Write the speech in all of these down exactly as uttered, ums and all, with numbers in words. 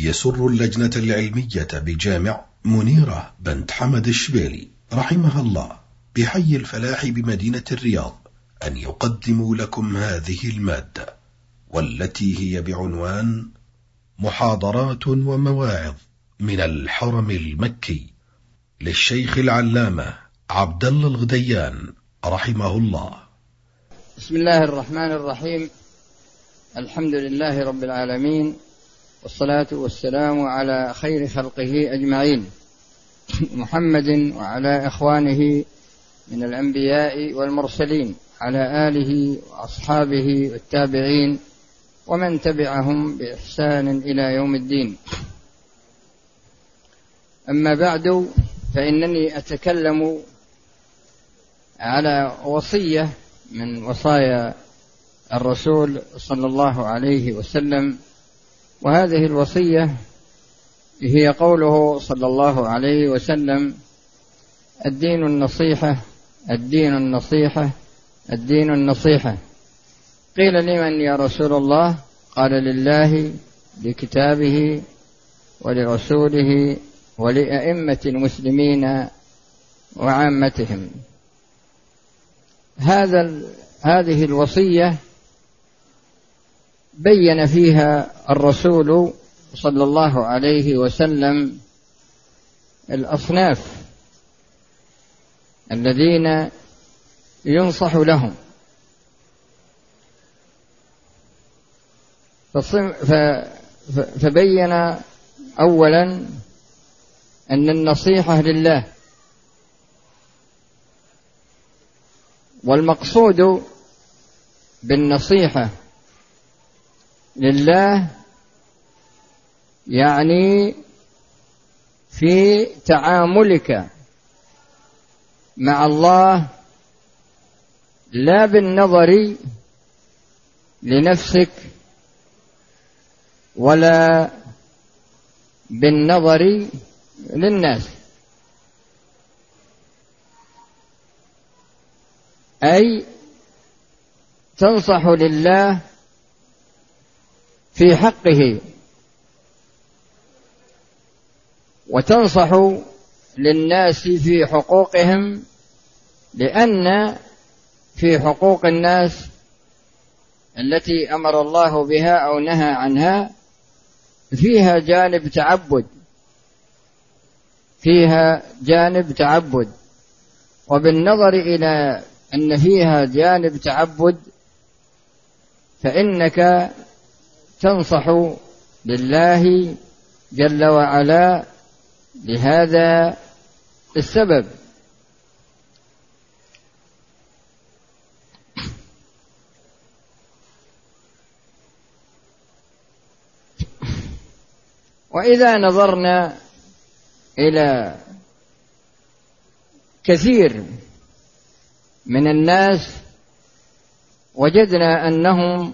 يسر اللجنة العلمية بجامع منيرة بنت حمد الشبيلي رحمها الله بحي الفلاح بمدينة الرياض أن يقدموا لكم هذه المادة، والتي هي بعنوان محاضرات ومواعظ من الحرم المكي للشيخ العلامة عبد الله الغديان رحمه الله. بسم الله الرحمن الرحيم. الحمد لله رب العالمين، والصلاة والسلام على خير خلقه أجمعين، محمد وعلى إخوانه من الأنبياء والمرسلين، على آله وأصحابه والتابعين ومن تبعهم بإحسان إلى يوم الدين. أما بعد، فإنني أتكلم على وصية من وصايا الرسول صلى الله عليه وسلم، وهذه الوصية هي قوله صلى الله عليه وسلم: الدين النصيحة، الدين النصيحة، الدين النصيحة. قيل: لمن يا رسول الله؟ قال: لله، لكتابه، ولرسوله، ولأئمة المسلمين وعامتهم. هذا هذه الوصية بين فيها الرسول صلى الله عليه وسلم الأصناف الذين ينصح لهم، فبين أولا أن النصيحة لله، والمقصود بالنصيحة لله يعني في تعاملك مع الله لا بالنظر لنفسك ولا بالنظر للناس، أي تنصح لله في حقه، وتنصح للناس في حقوقهم، لأن في حقوق الناس التي أمر الله بها أو نهى عنها فيها جانب تعبد، فيها جانب تعبد وبالنظر إلى أن فيها جانب تعبد فإنك تنصح لله جل وعلا لهذا السبب. وإذا نظرنا إلى كثير من الناس وجدنا أنهم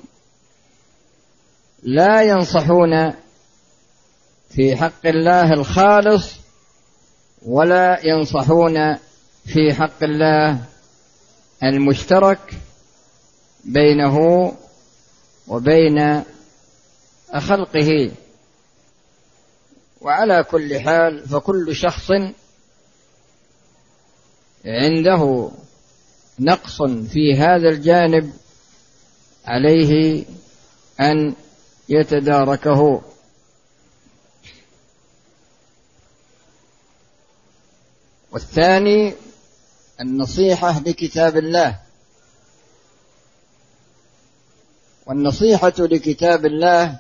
لا ينصحون في حق الله الخالص، ولا ينصحون في حق الله المشترك بينه وبين خلقه. وعلى كل حال فكل شخص عنده نقص في هذا الجانب عليه أن يتداركه. والثاني النصيحة لكتاب الله، والنصيحة لكتاب الله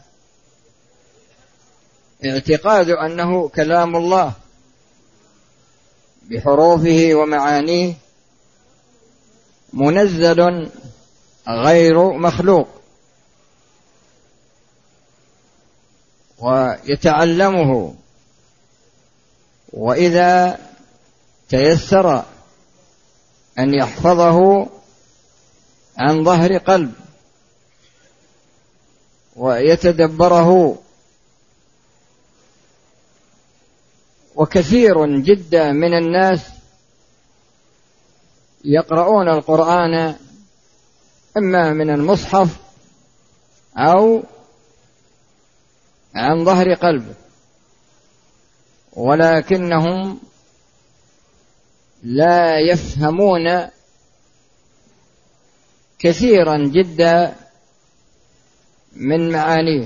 اعتقاد أنه كلام الله بحروفه ومعانيه، منزل غير مخلوق، ويتعلمه، وإذا تيسر أن يحفظه عن ظهر قلب ويتدبره. وكثير جدا من الناس يقرؤون القرآن إما من المصحف أو عن ظهر قلب، ولكنهم لا يفهمون كثيرا جدا من معانيه.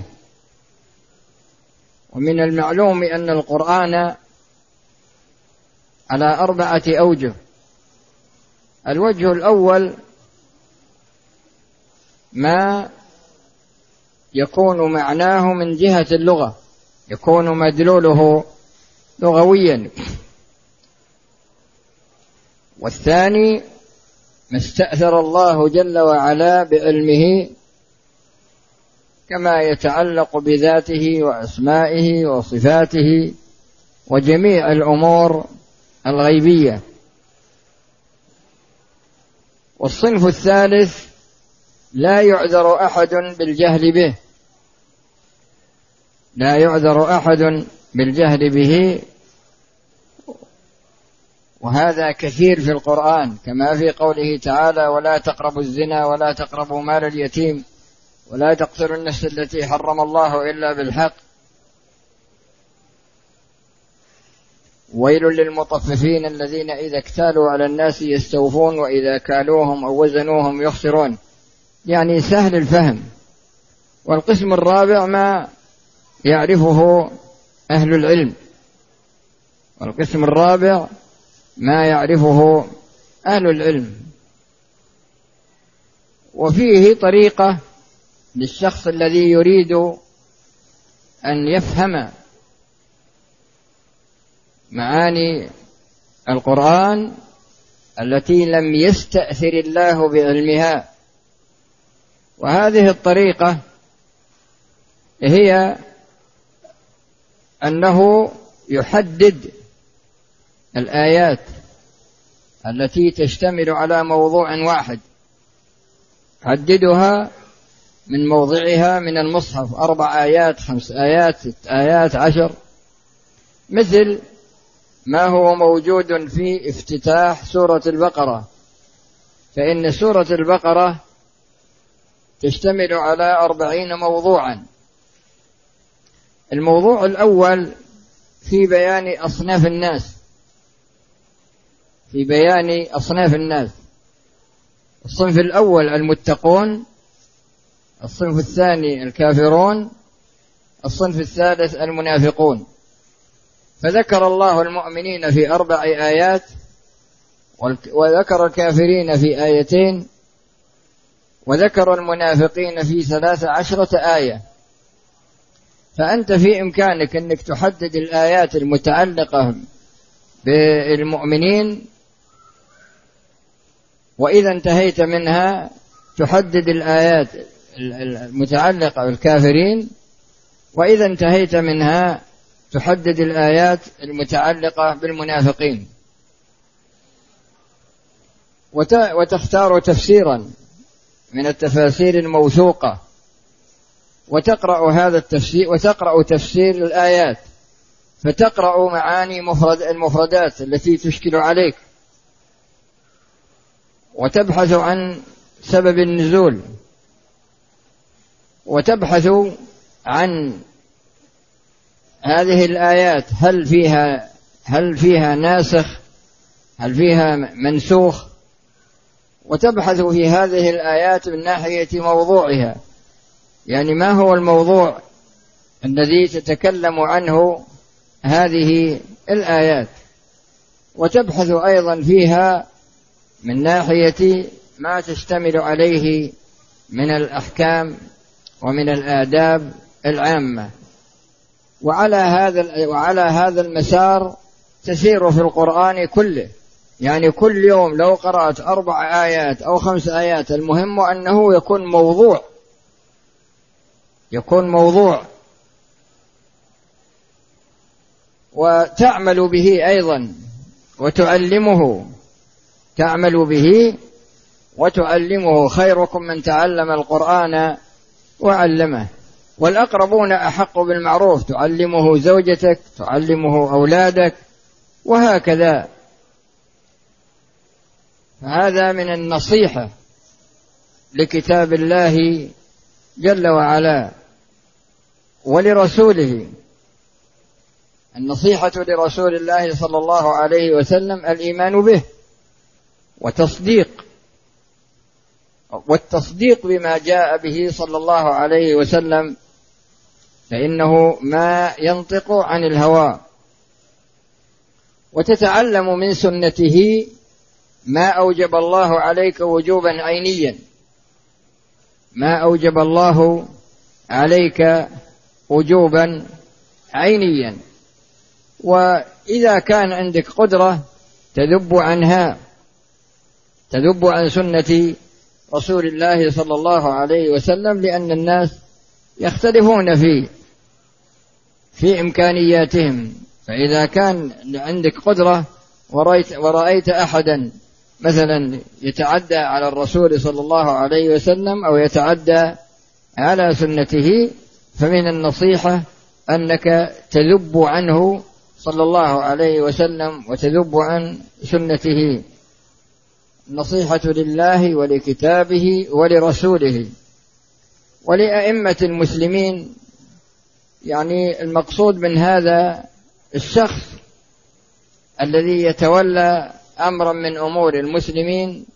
ومن المعلوم أن القرآن على أربعة أوجه. الوجه الأول ما يكون معناه من جهة اللغة، يكون مدلوله لغويا. والثاني ما استأثر الله جل وعلا بعلمه كما يتعلق بذاته وأسمائه وصفاته وجميع الأمور الغيبية. والصنف الثالث لا يعذر أحد بالجهل به، لا يعذر أحد بالجهل به، وهذا كثير في القرآن كما في قوله تعالى: ولا تقربوا الزنا ولا تقربوا مال اليتيم ولا تقتلوا النفس التي حرم الله إلا بالحق ويل للمطففين الذين إذا اكتالوا على الناس يستوفون وإذا كالوهم أو وزنوهم يخسرون، يعني سهل الفهم. والقسم الرابع ما يعرفه أهل العلم، والقسم الرابع ما يعرفه أهل العلم. وفيه طريقة للشخص الذي يريد أن يفهم معاني القرآن التي لم يستأثر الله بعلمها. وهذه الطريقة هي أنه يحدد الآيات التي تشتمل على موضوع واحد، حددها من موضعها من المصحف، أربع آيات، خمس آيات، ست آيات، عشر، مثل ما هو موجود في افتتاح سورة البقرة. فإن سورة البقرة تشتمل على أربعين موضوعا. الموضوع الأول في بيان أصناف الناس، في بيان أصناف الناس. الصنف الأول المتقون، الصنف الثاني الكافرون، الصنف الثالث المنافقون. فذكر الله المؤمنين في أربع آيات وذكر الكافرين في آيتين وذكر المنافقين في ثلاث عشرة آية. فأنت في إمكانك أنك تحدد الآيات المتعلقة بالمؤمنين، وإذا انتهيت منها تحدد الآيات المتعلقة بالكافرين، وإذا انتهيت منها تحدد الآيات المتعلقة بالمنافقين، وتختار تفسيرا من التفاسير الموثوقة وتقرأ هذا التفسير وتقرأ تفسير الآيات، فتقرأ معاني مفرد المفردات التي تشكل عليك، وتبحث عن سبب النزول، وتبحث عن هذه الآيات هل فيها هل فيها ناسخ، هل فيها منسوخ، وتبحث في هذه الآيات من ناحية موضوعها، يعني ما هو الموضوع الذي تتكلم عنه هذه الآيات، وتبحث أيضا فيها من ناحية ما تشتمل عليه من الأحكام ومن الآداب العامة. وعلى هذا وعلى هذا المسار تسير في القرآن كله، يعني كل يوم لو قرأت أربع آيات أو خمس آيات، المهم أنه يكون موضوع يكون موضوع وتعمل به أيضا وتعلمه تعمل به وتعلمه. خيركم من تعلم القرآن وعلمه. والأقربون أحق بالمعروف، تعلمه زوجتك، تعلمه أولادك، وهكذا. هذا من النصيحة لكتاب الله جل وعلا. ولرسوله. النصيحة لرسول الله صلى الله عليه وسلم الإيمان به وتصديق والتصديق بما جاء به صلى الله عليه وسلم، فإنه ما ينطق عن الهوى، وتتعلم من سنته ما أوجب الله عليك وجوبا عينيا، ما أوجب الله عليك وجوبا عينيا. وإذا كان عندك قدرة تذب عنها، تذب عن سنة رسول الله صلى الله عليه وسلم، لأن الناس يختلفون في في إمكانياتهم. فإذا كان عندك قدرة ورأيت, ورأيت أحدا مثلا يتعدى على الرسول صلى الله عليه وسلم أو يتعدى على سنته، فمن النصيحة أنك تذب عنه صلى الله عليه وسلم وتذب عن سنته. النصيحة لله ولكتابه ولرسوله ولأئمة المسلمين. يعني المقصود من هذا الشخص الذي يتولى أمرا من أمور المسلمين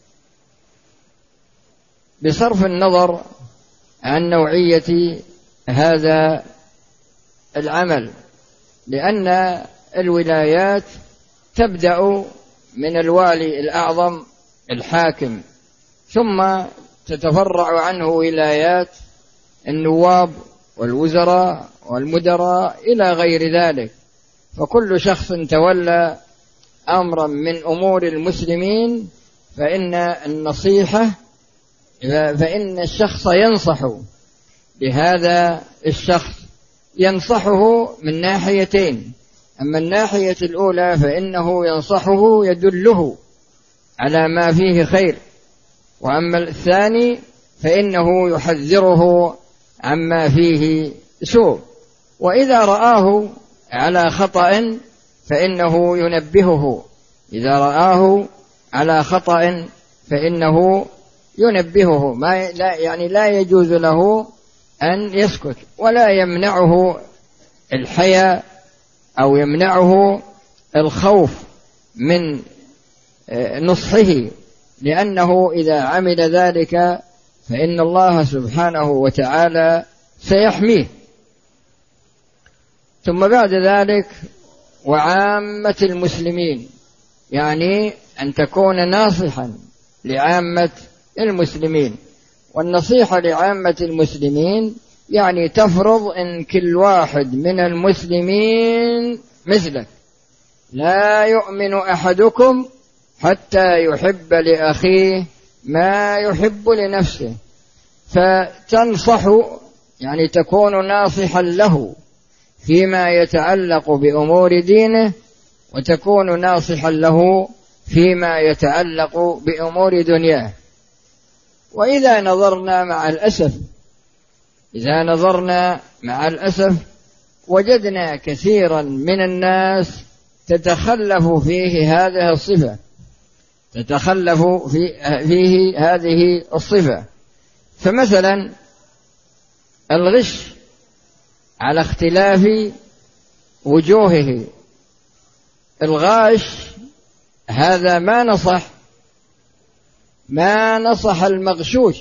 بصرف النظر عن نوعية هذا العمل، لأن الولايات تبدأ من الوالي الأعظم الحاكم، ثم تتفرع عنه ولايات النواب والوزراء والمدراء إلى غير ذلك. فكل شخص تولى أمرا من أمور المسلمين فإن النصيحة فإن الشخص ينصح بهذا الشخص، ينصحه من ناحيتين. أما الناحية الأولى فإنه ينصحه يدله على ما فيه خير، وأما الثاني فإنه يحذره عما فيه سوء، وإذا رآه على خطأ فإنه ينبهه، إذا رآه على خطأ فإنه ينبهه. ما لا يعني لا يجوز له أن يسكت، ولا يمنعه الحياء أو يمنعه الخوف من نصحه، لأنه إذا عمل ذلك فإن الله سبحانه وتعالى سيحميه. ثم بعد ذلك وعامة المسلمين، يعني أن تكون ناصحا لعامة المسلمين. والنصيحة لعامة المسلمين يعني تفرض إن كل واحد من المسلمين مثلك، لا يؤمن أحدكم حتى يحب لأخيه ما يحب لنفسه، فتنصح يعني تكون ناصحا له فيما يتعلق بأمور دينه، وتكون ناصحا له فيما يتعلق بأمور دنياه. وإذا نظرنا مع الأسف إذا نظرنا مع الأسف وجدنا كثيرا من الناس تتخلف فيه هذه الصفة تتخلف في فيه هذه الصفة. فمثلا الغش على اختلاف وجوهه، الغاش هذا ما نصح ما نصح المغشوش،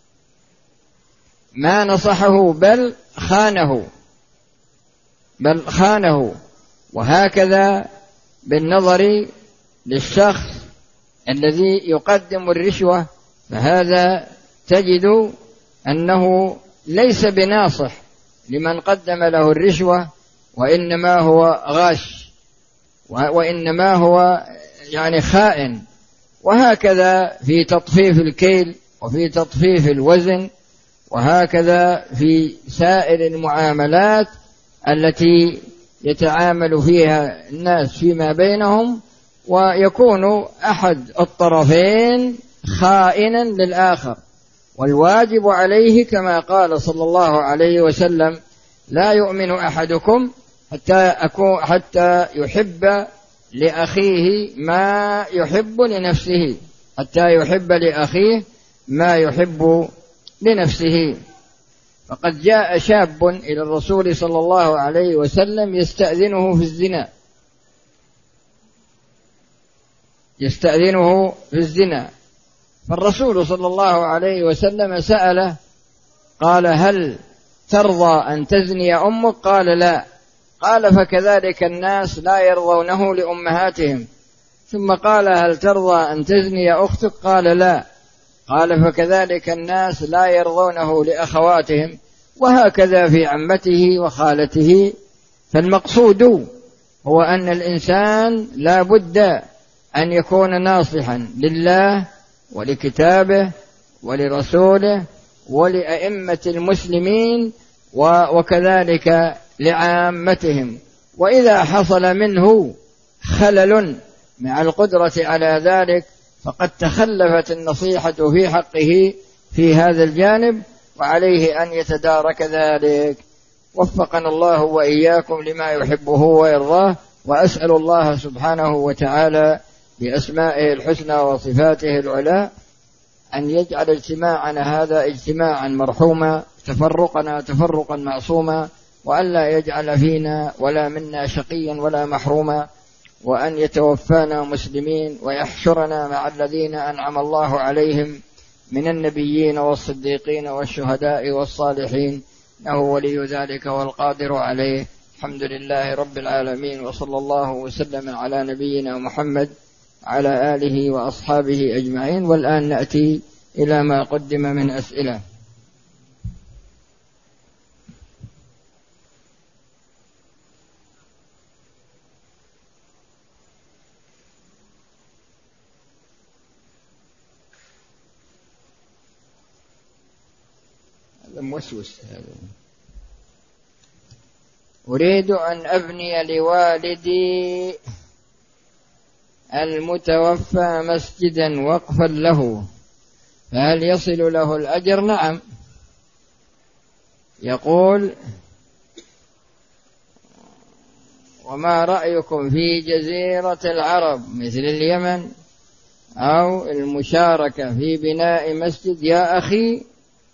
ما نصحه بل خانه بل خانه وهكذا بالنظر للشخص الذي يقدم الرشوة، فهذا تجد أنه ليس بناصح لمن قدم له الرشوة، وإنما هو غاش، وإنما هو يعني خائن. وهكذا في تطفيف الكيل وفي تطفيف الوزن، وهكذا في سائر المعاملات التي يتعامل فيها الناس فيما بينهم، ويكون أحد الطرفين خائنا للآخر. والواجب عليه كما قال صلى الله عليه وسلم: لا يؤمن أحدكم حتى أكون حتى يحب لأخيه ما يحب لنفسه حتى يحب لأخيه ما يحب لنفسه. فقد جاء شاب إلى الرسول صلى الله عليه وسلم يستأذنه في الزنا يستأذنه في الزنا فالرسول صلى الله عليه وسلم سأله قال هل ترضى أن تزني أمك؟ قال لا. قال فكذلك الناس لا يرضونه لأمهاتهم. ثم قال هل ترضى أن تزني أختك؟ قال لا. قال فكذلك الناس لا يرضونه لأخواتهم، وهكذا في عمته وخالته. فالمقصود هو أن الإنسان لا بد أن يكون ناصحا لله ولكتابه ولرسوله ولأئمة المسلمين وكذلك لعامتهم. وإذا حصل منه خلل مع القدرة على ذلك فقد تخلفت النصيحة في حقه في هذا الجانب، وعليه أن يتدارك ذلك. وفقنا الله وإياكم لما يحبه ويرضاه، وأسأل الله سبحانه وتعالى بأسمائه الحسنى وصفاته العلى أن يجعل اجتماعنا هذا اجتماعا مرحوما، تفرقنا تفرقا معصوما، وأن لا يجعل فينا ولا منا شقيا ولا محروما، وأن يتوفانا مسلمين ويحشرنا مع الذين أنعم الله عليهم من النبيين والصديقين والشهداء والصالحين، إنه ولي ذلك والقادر عليه. الحمد لله رب العالمين، وصلى الله وسلم على نبينا محمد على آله وأصحابه أجمعين. والآن نأتي إلى ما قدم من أسئلة. هذا موسوس هذا. أريد أن أبني لوالدي المتوفى مسجدا وقفا له، فهل يصل له الأجر؟ نعم. يقول وما رأيكم في جزيرة العرب مثل اليمن أو المشاركة في بناء مسجد؟ يا أخي،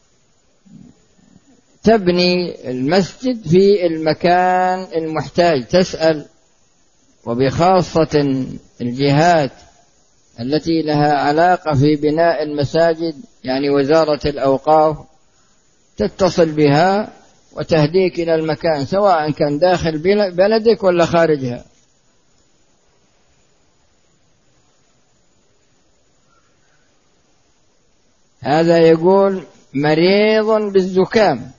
تبني المسجد في المكان المحتاج، تسأل، وبخاصة الجهات التي لها علاقة في بناء المساجد، يعني وزارة الأوقاف، تتصل بها وتهديك إلى المكان سواء كان داخل بلدك ولا خارجها. هذا يقول مريض بالزكام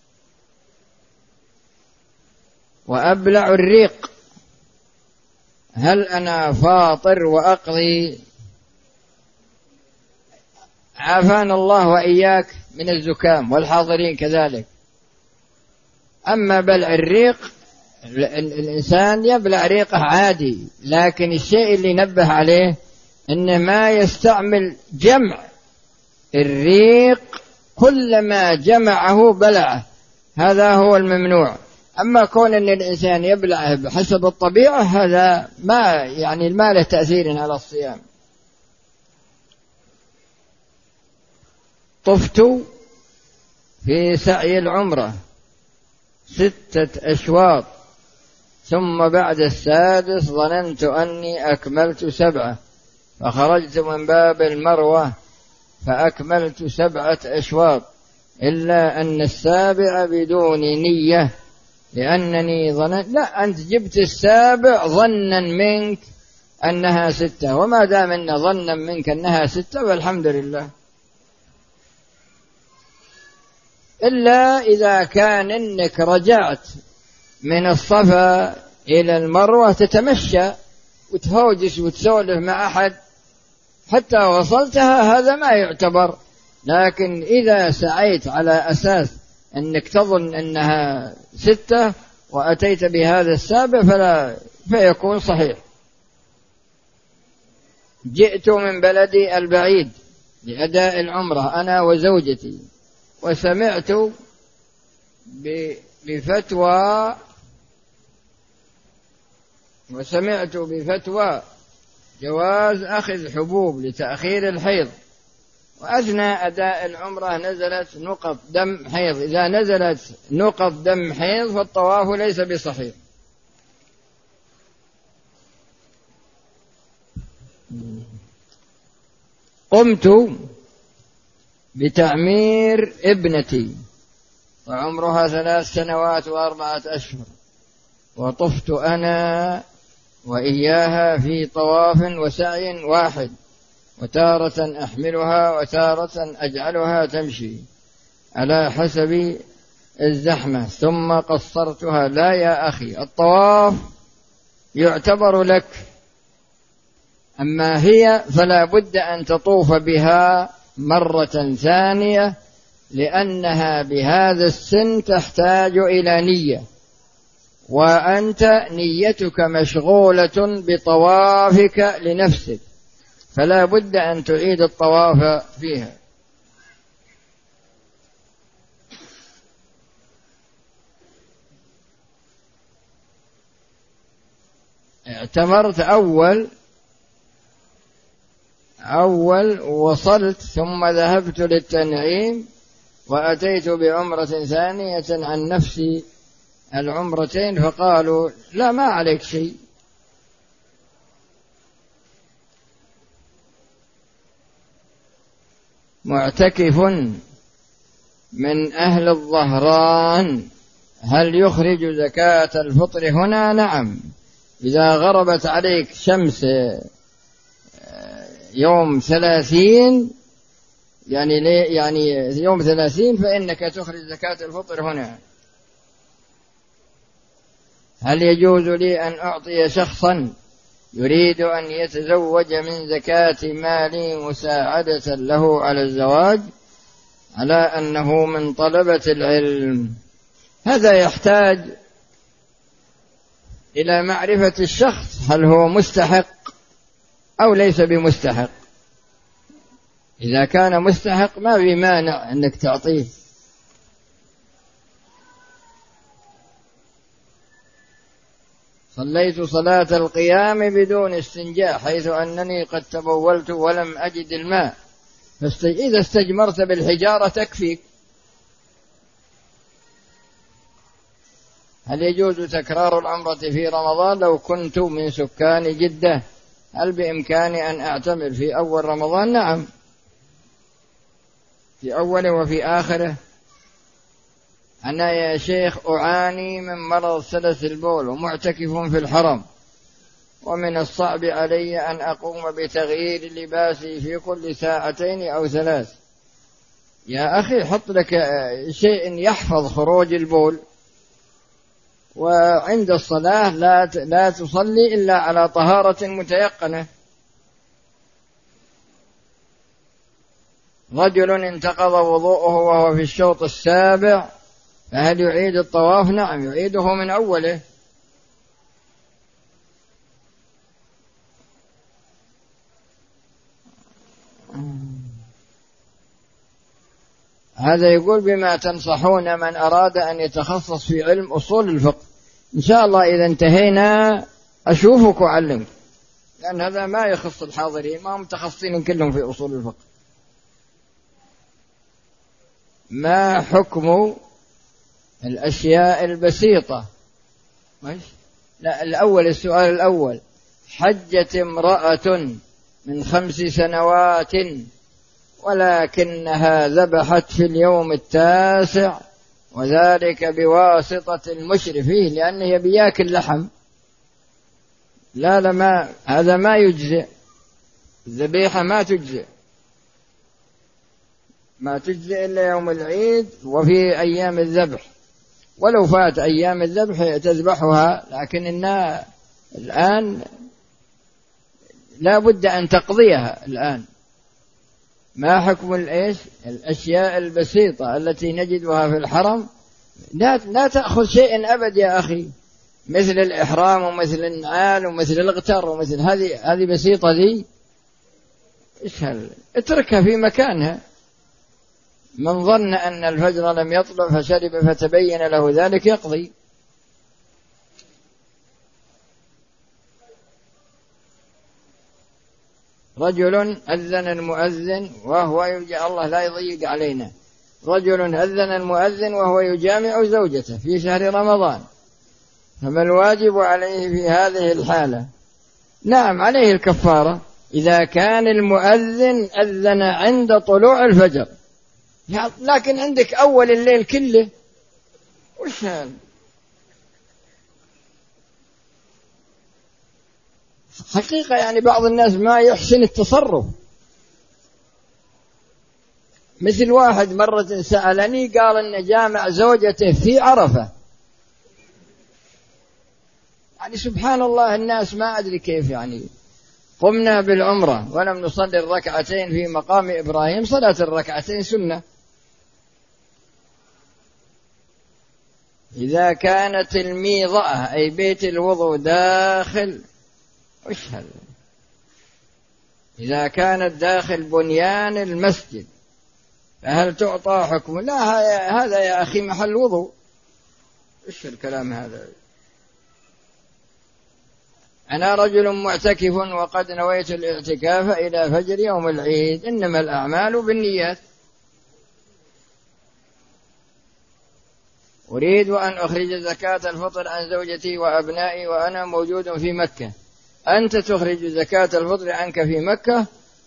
وأبلع الريق، هل أنا فاطر وأقضي؟ عافانا الله وإياك من الزكام والحاضرين كذلك. أما بلع الريق، الإنسان يبلع ريقه عادي، لكن الشيء اللي نبه عليه إنه ما يستعمل جمع الريق، كلما جمعه بلعه، هذا هو الممنوع. أما كون أن الإنسان يبلعه بحسب الطبيعة، هذا ما يعني ما له تأثير على الصيام. طفت في سعي العمرة ستة أشواط، ثم بعد السادس ظننت أني أكملت سبعة، فخرجت من باب المروة فأكملت سبعة أشواط، إلا أن السابع بدون نية، لأنني ظننت. لا، أنت جبت السابع ظنا منك أنها ستة، وما دام أن ظنا منك أنها ستة فالحمد لله. إلا إذا كان أنك رجعت من الصفا إلى المروة تتمشى وتهوجس وتسولف مع أحد حتى وصلتها، هذا ما يعتبر. لكن إذا سعيت على أساس أنك تظن أنها ستة وأتيت بهذا السابع فلا فيكون صحيح. جئت من بلدي البعيد لأداء العمرة أنا وزوجتي، وسمعت بفتوى وسمعت بفتوى جواز أخذ حبوب لتأخير الحيض، وأثناء أداء العمرة نزلت نقط دم حيض، إذا نزلت نقط دم حيض فالطواف ليس بصحيح. قمت بتعمير ابنتي وعمرها ثلاث سنوات وأربعة أشهر، وطفت أنا وإياها في طواف وسعي واحد، وتارة أحملها وتارة أجعلها تمشي على حسب الزحمة ثم قصرتها. لا يا أخي، الطواف يعتبر لك، أما هي فلا بد أن تطوف بها مرة ثانية، لأنها بهذا السن تحتاج إلى نية، وأنت نيتك مشغولة بطوافك لنفسك، فلا بد أن تعيد الطواف فيها. اعتمرت أول أول وصلت، ثم ذهبت للتنعيم وأتيت بعمرة ثانية عن نفسي العمرتين، فقالوا لا ما عليك شيء. معتكف من أهل الظهران هل يخرج زكاة الفطر هنا؟ نعم، إذا غربت عليك شمس يوم ثلاثين يعني يعني يوم ثلاثين فإنك تخرج زكاة الفطر هنا. هل يجوز لي أن أعطي شخصا يريد أن يتزوج من زكاة مالي مساعدة له على الزواج على أنه من طلبة العلم؟ هذا يحتاج إلى معرفة الشخص هل هو مستحق أو ليس بمستحق. إذا كان مستحق ما في مانع أنك تعطيه. صليت صلاة القيام بدون استنجاء حيث أنني قد تبولت ولم أجد الماء، فإذا استجمرت بالحجارة تكفيك. هل يجوز تكرار العمرة في رمضان لو كنت من سكان جدة؟ هل بإمكاني أن أعتمر في أول رمضان؟ نعم، في أوله وفي آخره. أنا يا شيخ أعاني من مرض سلس البول ومعتكف في الحرم، ومن الصعب علي أن أقوم بتغيير لباسي في كل ساعتين أو ثلاث. يا أخي حط لك شيء يحفظ خروج البول، وعند الصلاة لا لا تصلي إلا على طهارة متيقنة. رجل انتقض وضوءه وهو في الشوط السابع، فهل يعيد الطواف؟ نعم، يعيده من أوله. هذا يقول بما تنصحون من أراد أن يتخصص في علم أصول الفقه. إن شاء الله إذا انتهينا أشوفك وأعلمك، لأن هذا ما يخص الحاضرين، ما هم متخصصين كلهم في أصول الفقه. ما حكم الأشياء البسيطة؟ ماشي. لا، الأول السؤال الأول: حجت امرأة من خمس سنوات ولكنها ذبحت في اليوم التاسع، وذلك بواسطة المشرف فيه لأنه بياكل لحم. لا لا ما هذا ما يجزئ، الذبيحة ما تجزئ، ما تجزئ إلا يوم العيد وفي أيام الذبح، ولو فات أيام الذبح تذبحها، لكن إنها الآن لا بد أن تقضيها الآن. ما حكم الإيش الأشياء البسيطة التي نجدها في الحرم؟ لا لا تأخذ شيء أبد يا أخي، مثل الإحرام ومثل النعال ومثل الغتر ومثل هذه هذه بسيطة ذي، إيش هل اتركها في مكانها. من ظن أن الفجر لم يطلع فشرب فتبين له ذلك يقضي. رجل أذن المؤذن وهو يجامع، الله لا يضيق علينا، رجل أذن المؤذن وهو يجامع زوجته في شهر رمضان، فما الواجب عليه في هذه الحالة؟ نعم عليه الكفارة إذا كان المؤذن أذن عند طلوع الفجر، لكن عندك أول الليل كله وش هذا؟ حقيقة يعني بعض الناس ما يحسن التصرف. مثل واحد مرة سألني قال إن جامع زوجته في عرفة، يعني سبحان الله الناس ما أدري كيف، يعني قمنا بالعمرة ولم نصلي الركعتين في مقام إبراهيم، صلاة الركعتين سنة. إذا كانت الميضأة أي بيت الوضوء داخل وش هذا؟ إذا كانت داخل بنيان المسجد فهل تعطى حكم؟ لا، هذا يا أخي محل وضوء، إيش الكلام هذا؟ أنا رجل معتكف وقد نويت الاعتكاف إلى فجر يوم العيد، إنما الأعمال بالنيات، أريد أن أخرج زكاة الفطر عن زوجتي وأبنائي وأنا موجود في مكة، أنت تخرج زكاة الفطر عنك في مكة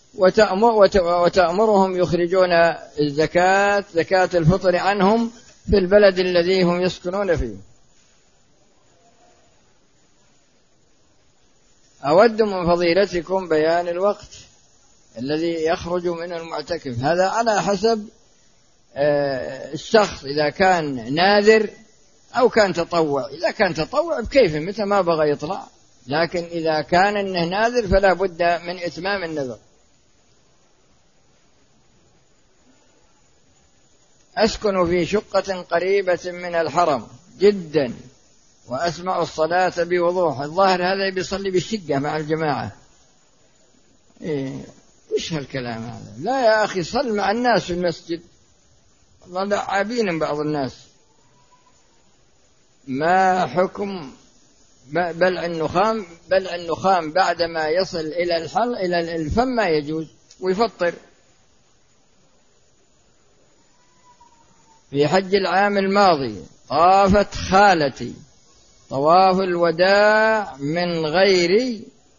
وتأمرهم يخرجون الزكاة زكاة الفطر عنهم في البلد الذي هم يسكنون فيه. أود من فضيلتكم بيان الوقت الذي يخرج من المعتكف، هذا على حسب الشخص، إذا كان ناذر أو كان تطوع. إذا كان تطوع بكيف متى ما بغى يطلع، لكن إذا كان إنه ناذر فلا بد من إتمام النذر. أسكن في شقة قريبة من الحرم جدا وأسمع الصلاة بوضوح، الظاهر هذا بيصلي بالشقة مع الجماعة. إيه إيش هالكلام هذا؟ لا يا أخي صل مع الناس في المسجد، والله لعابين بعض الناس. ما حكم بلع النخام؟ بلع النخام بعدما يصل إلى الحل إلى الفم ما يجوز ويفطر. في حج العام الماضي طافت خالتي طواف الوداع من غير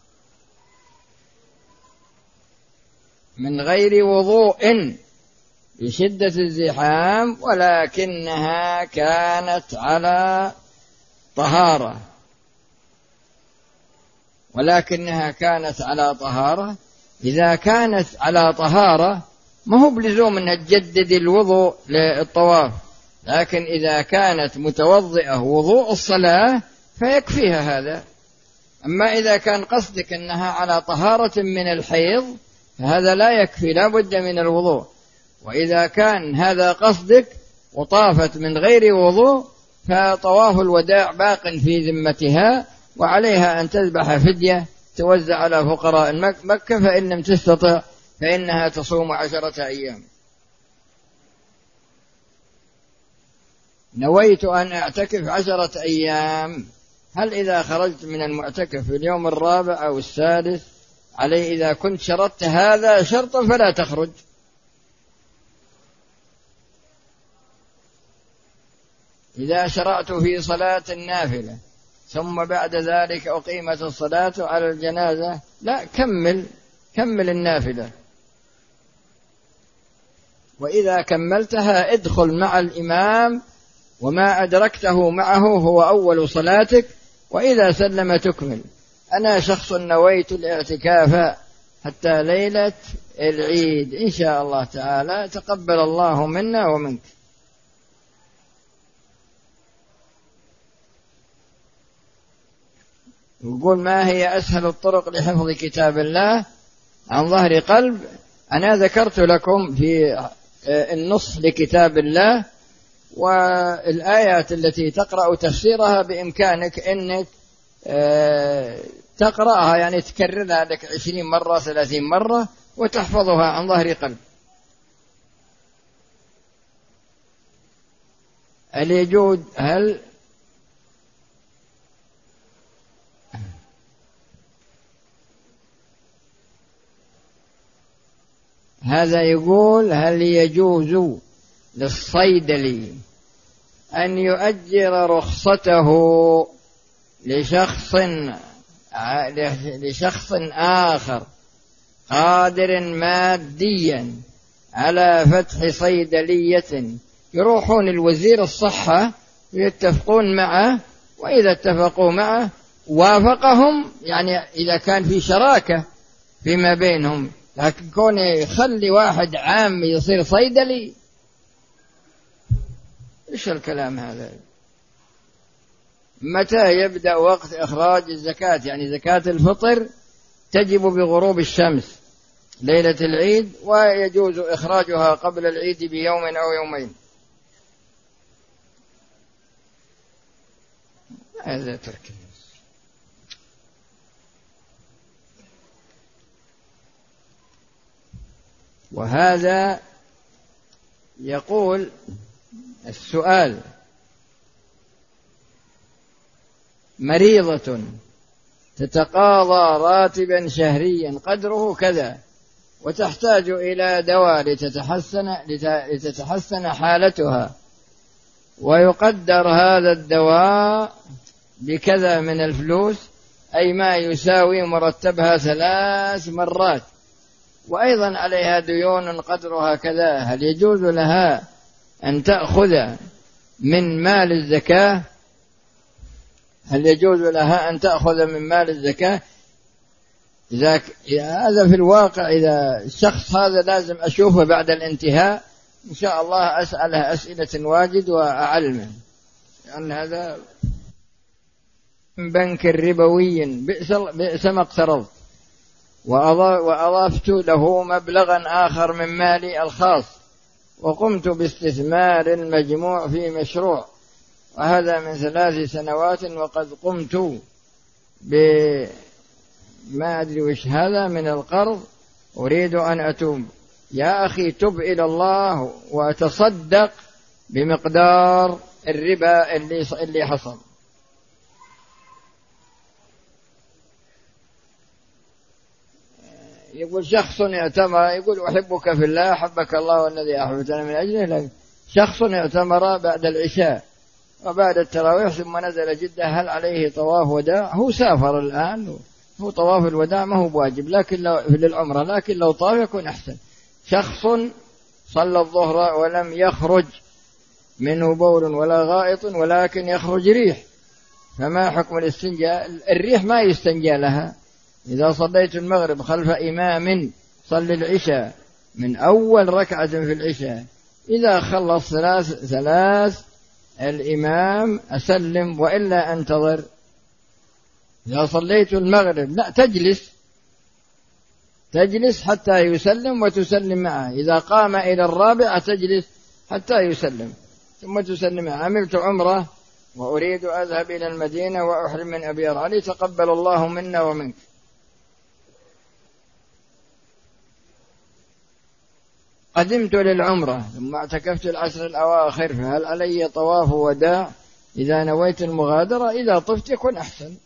من غير وضوء بشدة الزحام، ولكنها كانت على طهارة ولكنها كانت على طهارة إذا كانت على طهارة ما هو بلزوم أنها تجدد الوضوء للطواف، لكن إذا كانت متوضئة وضوء الصلاة فيكفيها هذا. أما إذا كان قصدك أنها على طهارة من الحيض فهذا لا يكفي، لا بد من الوضوء. وإذا كان هذا قصدك وطافت من غير وضوء فطواف الوداع باق في ذمتها، وعليها أن تذبح فدية توزع على فقراء مكة، فإن لم تستطع فإنها تصوم عشرة أيام. نويت أن أعتكف عشرة أيام، هل إذا خرجت من المعتكف في اليوم الرابع أو السادس علي إذا كنت شرطت هذا شرطا فلا تخرج؟ إذا شرعت في صلاة النافلة ثم بعد ذلك أقيمت الصلاة على الجنازة، لا، كمل كمل النافلة، وإذا كملتها ادخل مع الإمام وما أدركته معه هو أول صلاتك، وإذا سلم تكمل. أنا شخص نويت الاعتكاف حتى ليلة العيد إن شاء الله تعالى، تقبل الله منا ومنك. يقول ما هي أسهل الطرق لحفظ كتاب الله عن ظهر قلب؟ أنا ذكرت لكم في النص لكتاب الله والآيات التي تقرأ تفسيرها بإمكانك أنك تقرأها، يعني تكررها لك عشرين مرة ثلاثين مرة وتحفظها عن ظهر قلب. هل يجوز هل هذا يقول هل يجوز للصيدلي أن يؤجر رخصته لشخص لشخص آخر قادر ماديا على فتح صيدلية، يروحون الوزير الصحة ويتفقون معه، وإذا اتفقوا معه وافقهم، يعني إذا كان في شراكة فيما بينهم، لكن كون يخلي واحد عام يصير صيدلي، إيش الكلام هذا؟ متى يبدأ وقت إخراج الزكاة؟ يعني زكاة الفطر تجب بغروب الشمس ليلة العيد، ويجوز إخراجها قبل العيد بيوم أو يومين. هذا تركيز. وهذا يقول السؤال: مريضة تتقاضى راتبا شهريا قدره كذا وتحتاج إلى دواء لتتحسن, لتتحسن حالتها، ويقدر هذا الدواء بكذا من الفلوس، أي ما يساوي مرتبها ثلاث مرات، وأيضا عليها ديون قدرها كذا، هل يجوز لها أن تأخذ من مال الزكاة؟ هل يجوز لها أن تأخذ من مال الزكاة؟ إذا هذا في الواقع، إذا الشخص هذا لازم أشوفه بعد الانتهاء إن شاء الله، أسأله أسئلة واجد وأعلمه، لأن هذا من بنك ربوي بئس ما اقترض، وأضفت له مبلغا آخر من مالي الخاص، وقمت باستثمار المجموع في مشروع، وهذا من ثلاث سنوات، وقد قمت بما أدري وش هذا من القرض، أريد أن أتوب. يا أخي تب إلى الله وتصدق بمقدار الربا اللي اللي حصل. يقول شخص يعتمر، يقول أحبك في الله أحبك الله والذي أحببتنا من أجله، لكن شخص يعتمر بعد العشاء وبعد التراويح ثم نزل جدة، هل عليه طواف وداع؟ هو سافر الآن، هو طواف الوداع ما هو بواجب، لكن لو للعمرة، لكن لو طاف يكون أحسن. شخص صلى الظهر ولم يخرج منه بول ولا غائط، ولكن يخرج ريح، فما حكم الاستنجاء؟ الريح ما يستنجى لها. إذا صليت المغرب خلف إمام صلي العشاء من أول ركعة في العشاء، إذا خلص ثلاث ثلاث الإمام أسلم، وإلا أنتظر. إذا صليت المغرب لا، تجلس تجلس حتى يسلم وتسلم معه، إذا قام إلى الرابعة تجلس حتى يسلم ثم تسلم معه. عملت عمرة وأريد أذهب إلى المدينة وأحرم من أبيار علي، تقبل الله منا ومنك. قدمت للعمرة ثم اعتكفت العشر الأواخر، فهل علي طواف وداع إذا نويت المغادرة؟ إذا طفت يكون أحسن.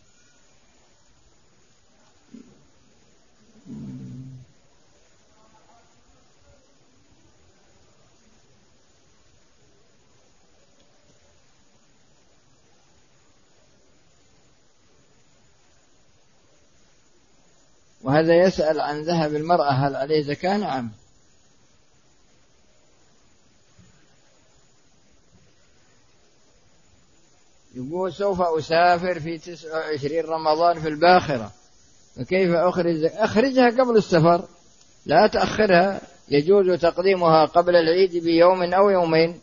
وهذا يسأل عن ذهب المرأة هل عليه زكاة؟ نعم. يقول سوف أسافر في تسعة وعشرين رمضان في الباخرة، فكيف أخرج؟ أخرجها قبل السفر، لا تأخرها، يجوز تقديمها قبل العيد بيوم أو يومين.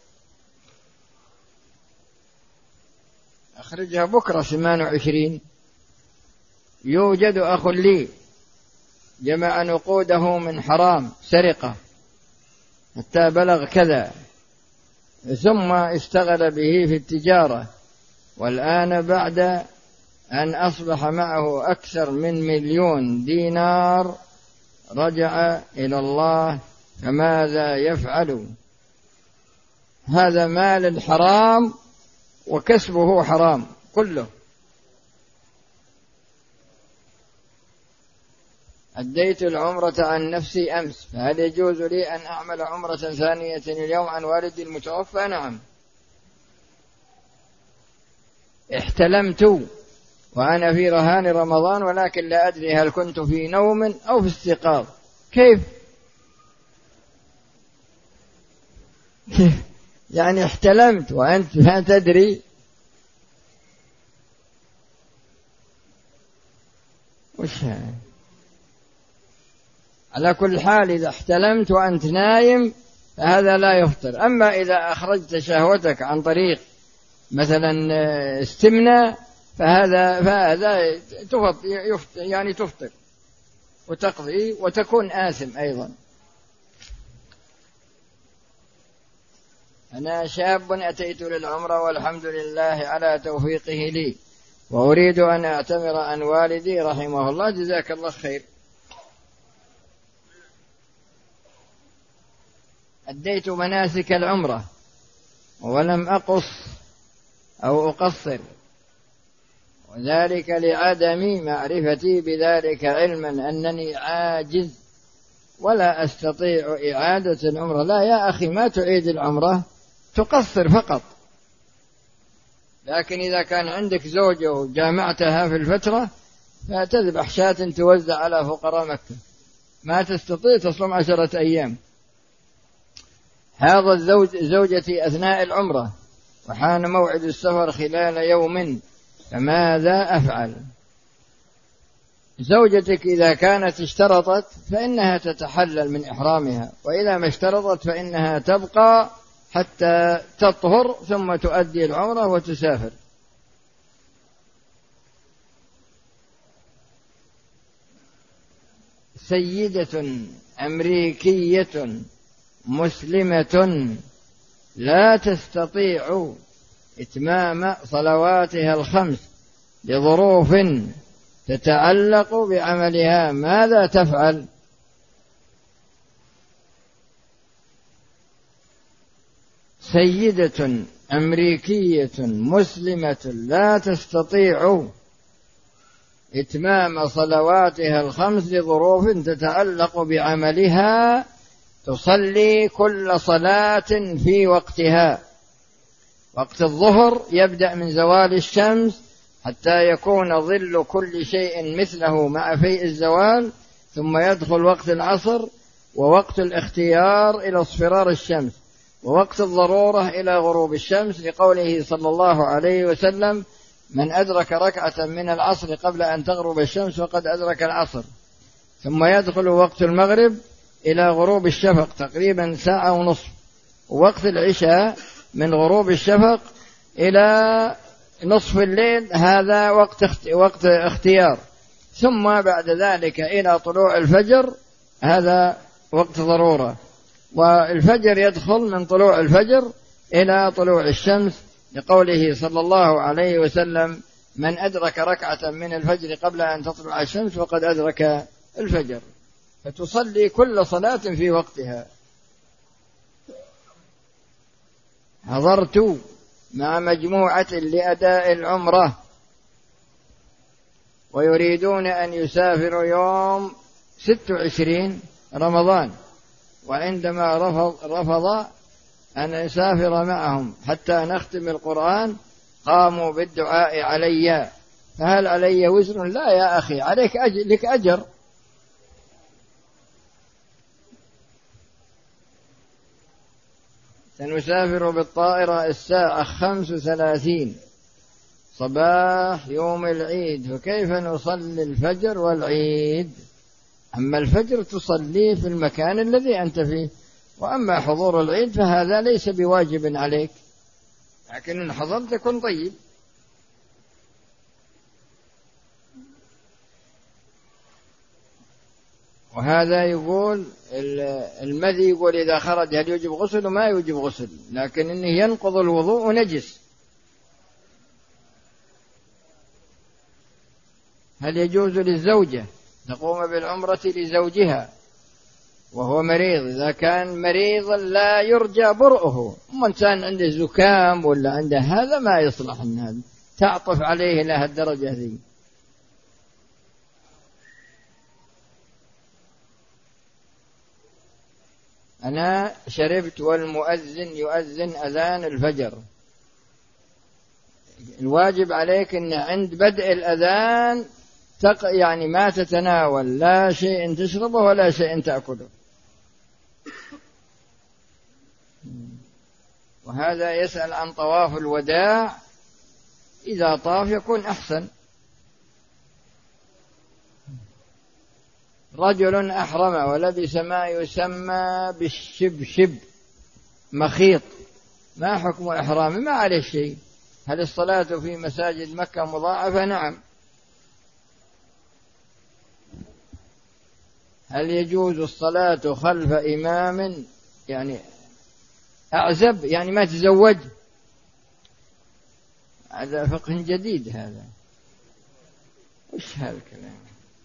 أخرجها بكرة ثمان وعشرين. يوجد أخ لي جمع نقوده من حرام سرقة حتى بلغ كذا، ثم اشتغل به في التجارة، والآن بعد أن أصبح معه أكثر من مليون دينار رجع إلى الله، فماذا يفعل؟ هذا مال الحرام وكسبه حرام كله. أديت العمرة عن نفسي أمس، فهل يجوز لي أن أعمل عمرة ثانية اليوم عن والدي المتوفى؟ نعم. احتلمت وأنا في رهان رمضان ولكن لا أدري هل كنت في نوم أو في استيقاظ. كيف؟ يعني احتلمت وأنت لا تدري؟ وش هذا؟ على كل حال إذا احتلمت وأنت نايم فهذا لا يفطر. أما إذا أخرجت شهوتك عن طريق مثلا استمناء فهذا فهذا تفطر، يعني تفطر وتقضي وتكون آثم أيضا. أنا شاب أتيت للعمرة والحمد لله على توفيقه لي، وأريد أن أعتمر عن والدي رحمه الله. جزاك الله خير. أديت مناسك العمرة ولم أقص أو أقصر، وذلك لعدم معرفتي بذلك، علما أنني عاجز ولا أستطيع إعادة العمرة. لا يا أخي، ما تعيد العمرة، تقصر فقط. لكن إذا كان عندك زوجة وجامعتها في الفترة فتذبح شاة توزع على فقراء مكة، ما تستطيع تصوم عشرة أيام. هذا الزوج زوجتي أثناء العمرة وحان موعد السفر خلال يوم، فماذا أفعل؟ زوجتك إذا كانت اشترطت فإنها تتحلل من إحرامها، وإذا ما اشترطت فإنها تبقى حتى تطهر ثم تؤدي العمرة وتسافر. سيدة أمريكية مسلمة لا تستطيع إتمام صلواتها الخمس لظروف تتعلق بعملها، ماذا تفعل؟ سيدة أمريكية مسلمة لا تستطيع إتمام صلواتها الخمس لظروف تتعلق بعملها، تصلي كل صلاة في وقتها. وقت الظهر يبدأ من زوال الشمس حتى يكون ظل كل شيء مثله مع فيء الزوال، ثم يدخل وقت العصر ووقت الاختيار إلى اصفرار الشمس، ووقت الضرورة إلى غروب الشمس، لقوله صلى الله عليه وسلم: من أدرك ركعة من العصر قبل أن تغرب الشمس فقد أدرك العصر. ثم يدخل وقت المغرب إلى غروب الشفق تقريبا ساعة ونصف، ووقت العشاء من غروب الشفق إلى نصف الليل، هذا وقت وقت اختيار. ثم بعد ذلك إلى طلوع الفجر، هذا وقت ضرورة. والفجر يدخل من طلوع الفجر إلى طلوع الشمس، لقوله صلى الله عليه وسلم: من أدرك ركعة من الفجر قبل أن تطلع الشمس فقد أدرك الفجر. فتصلي كل صلاة في وقتها. حضرت مع مجموعة لأداء العمرة ويريدون أن يسافروا يوم ستة وعشرين رمضان، وعندما رفض, رفض أن يسافر معهم حتى نختم القرآن قاموا بالدعاء علي، فهل علي وزر؟ لا يا أخي، عليك أجر، لك أجر. سنسافر بالطائرة الساعة خمس وثلاثين صباح يوم العيد، فكيف نصلي الفجر والعيد؟ أما الفجر تصليه في المكان الذي أنت فيه، وأما حضور العيد فهذا ليس بواجب عليك، لكن إن حضرت تكون طيب. وهذا يقول المذي، يقول إذا خرج هل يجب غسل؟ وما يجب غسل، لكن إنه ينقض الوضوء ونجس. هل يجوز للزوجة تقوم بالعمرة لزوجها وهو مريض إذا كان مريضا لا يرجى برؤه؟ أما إنسان عنده زكام ولا عنده هذا ما يصلح أن هذا تعطف عليه إلى هالدرجة ذي. أنا شربت والمؤذن يؤذن أذان الفجر، الواجب عليك أن عند بدء الأذان تق يعني ما تتناول لا شيء تشربه ولا شيء تأكله. وهذا يسأل عن طواف الوداع، إذا طاف يكون أحسن. رجل أحرم ولبس ما يسمى بالشبشب مخيط، ما حكم إحرامه؟ ما عليه شيء. هل الصلاة في مساجد مكة مضاعفة؟ نعم. هل يجوز الصلاة خلف إمام يعني أعزب يعني ما تزوج؟ هذا فقه جديد هذا، وش هالكلام؟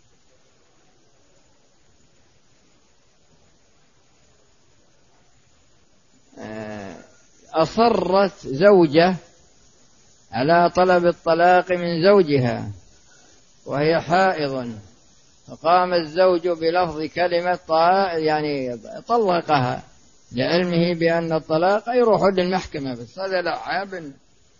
أصرت زوجة على طلب الطلاق من زوجها وهي حائض، فقام الزوج بلفظ كلمة يعني طلقها لعلمه بأن الطلاق يروح للمحكمة، بس هذا لعاب.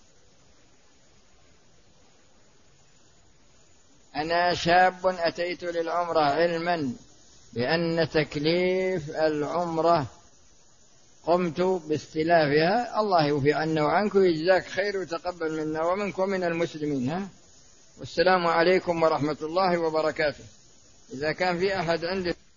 أنا شاب أتيت للعمرة علما بأن تكليف العمرة قمت باستلافها، الله يوفي عنا وعنك ويجزاك خير وتقبل منا ومنكم من المسلمين. ها، والسلام عليكم ورحمة الله وبركاته. إذا كان في أحد عنده